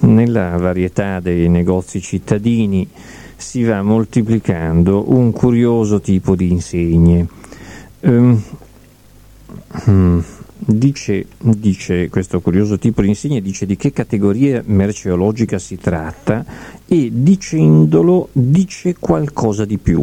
nella varietà dei negozi cittadini si va moltiplicando un curioso tipo di insegne. Dice questo curioso tipo di insegne, dice di che categoria merceologica si tratta e dicendolo dice qualcosa di più.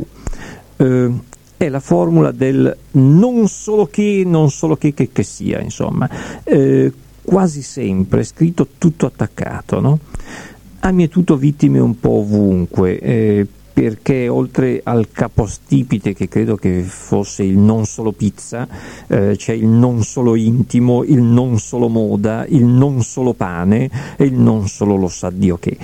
È la formula del non solo che sia, insomma, quasi sempre scritto tutto attaccato, no? Ha mietuto vittime un po' ovunque, perché oltre al capostipite, che credo che fosse il non solo pizza, c'è il non solo intimo, il non solo moda, il non solo pane e il non solo lo sa Dio che.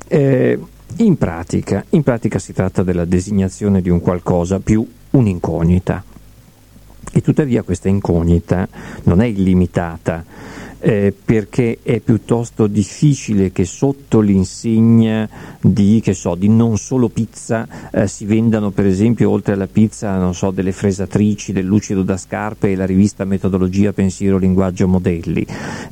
In pratica si tratta della designazione di un qualcosa più un'incognita, e tuttavia questa incognita non è illimitata, perché è piuttosto difficile che sotto l'insegna di non solo pizza si vendano, per esempio, oltre alla pizza, non so, delle fresatrici, del lucido da scarpe e la rivista Metodologia, Pensiero, Linguaggio, Modelli.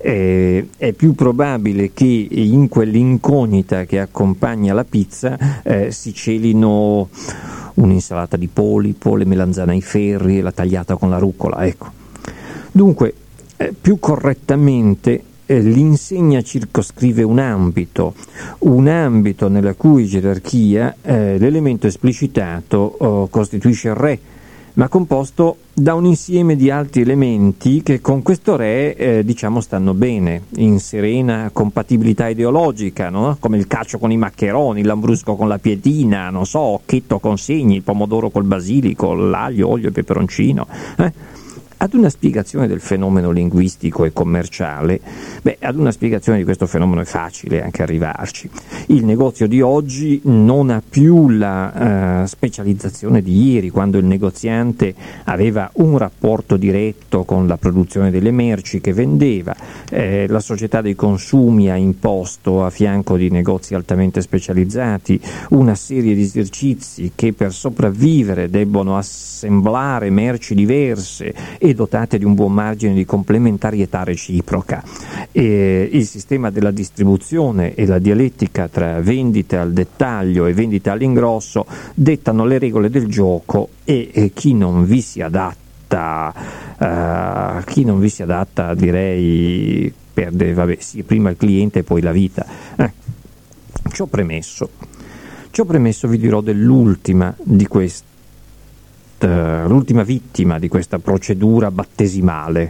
È più probabile che in quell'incognita che accompagna la pizza si celino un'insalata di polipo, le melanzane ai ferri e la tagliata con la rucola, ecco. Dunque, più correttamente l'insegna circoscrive un ambito nella cui gerarchia l'elemento esplicitato costituisce il re, ma composto da un insieme di altri elementi che con questo re stanno bene, in serena compatibilità ideologica, no? Come il cacio con i maccheroni, il lambrusco con la pietina, non so, occhetto con segni, il pomodoro col basilico, l'aglio, olio e peperoncino. Ad una spiegazione del fenomeno linguistico e commerciale, ad una spiegazione di questo fenomeno è facile anche arrivarci. Il negozio di oggi non ha più la specializzazione di ieri, quando il negoziante aveva un rapporto diretto con la produzione delle merci che vendeva. La società dei consumi ha imposto, a fianco di negozi altamente specializzati, una serie di esercizi che per sopravvivere debbono assemblare merci diverse e dotate di un buon margine di complementarietà reciproca. Il sistema della distribuzione e la dialettica tra vendita al dettaglio e vendita all'ingrosso dettano le regole del gioco, e chi non vi si adatta, direi perde, prima il cliente e poi la vita. Ciò premesso vi dirò dell'ultima vittima di questa procedura battesimale.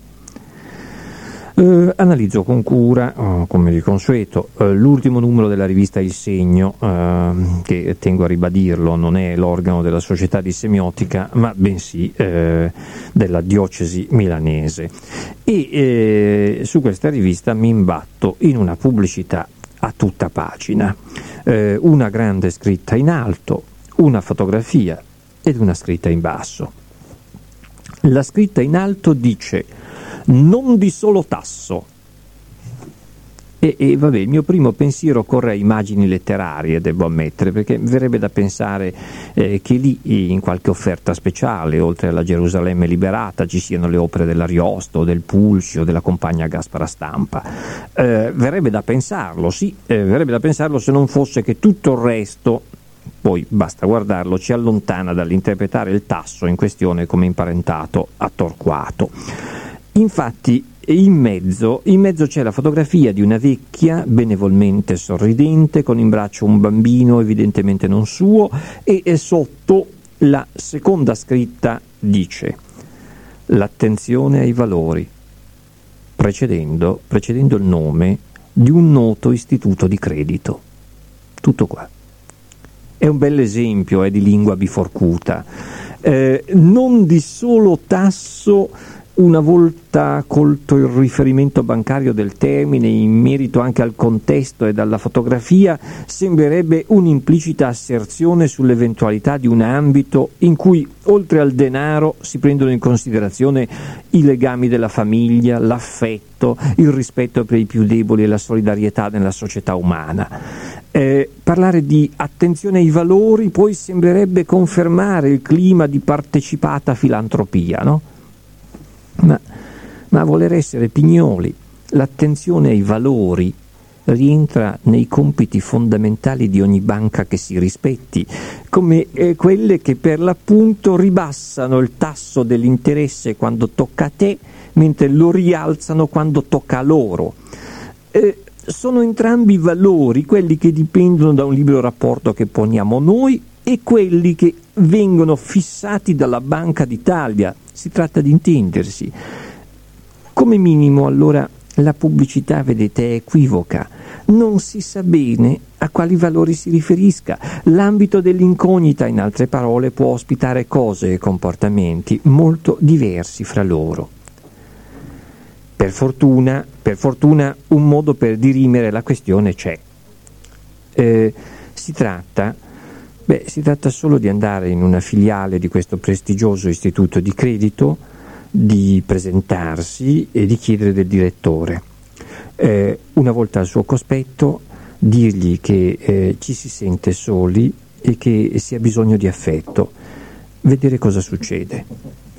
Analizzo con cura, come di consueto, l'ultimo numero della rivista Il Segno, che tengo a ribadirlo non è l'organo della Società di Semiotica, ma bensì della Diocesi milanese, e su questa rivista mi imbatto in una pubblicità a tutta pagina, una grande scritta in alto, una fotografia ed una scritta in basso. La scritta in alto dice: non di solo tasso. E il mio primo pensiero corre a immagini letterarie, devo ammettere, perché verrebbe da pensare che lì, in qualche offerta speciale, oltre alla Gerusalemme liberata, ci siano le opere dell'Ariosto, del Pulci, della compagna Gaspara Stampa. Verrebbe da pensarlo, sì, verrebbe da pensarlo, se non fosse che tutto il resto, poi basta guardarlo, ci allontana dall'interpretare il tasso in questione come imparentato a Torquato. Infatti in mezzo c'è la fotografia di una vecchia benevolmente sorridente con in braccio un bambino evidentemente non suo, e sotto la seconda scritta dice: l'attenzione ai valori, precedendo il nome di un noto istituto di credito. Tutto qua. È un bel esempio di lingua biforcuta. Non di solo tasso, una volta colto il riferimento bancario del termine in merito anche al contesto e alla fotografia, sembrerebbe un'implicita asserzione sull'eventualità di un ambito in cui, oltre al denaro, si prendono in considerazione i legami della famiglia, l'affetto, il rispetto per i più deboli e la solidarietà nella società umana. Parlare di attenzione ai valori poi sembrerebbe confermare il clima di partecipata filantropia, no? Ma a voler essere pignoli, l'attenzione ai valori rientra nei compiti fondamentali di ogni banca che si rispetti, come quelle che per l'appunto ribassano il tasso dell'interesse quando tocca a te, mentre lo rialzano quando tocca a loro. Sono entrambi valori, quelli che dipendono da un libero rapporto che poniamo noi e quelli che vengono fissati dalla Banca d'Italia. Si tratta di intendersi. Come minimo, allora, la pubblicità, vedete, è equivoca. Non si sa bene a quali valori si riferisca. L'ambito dell'incognita, in altre parole, può ospitare cose e comportamenti molto diversi fra loro. Per fortuna, un modo per dirimere la questione c'è. Si tratta solo di andare in una filiale di questo prestigioso istituto di credito, di presentarsi e di chiedere del direttore. Una volta al suo cospetto, dirgli che ci si sente soli e che si ha bisogno di affetto. Vedere cosa succede.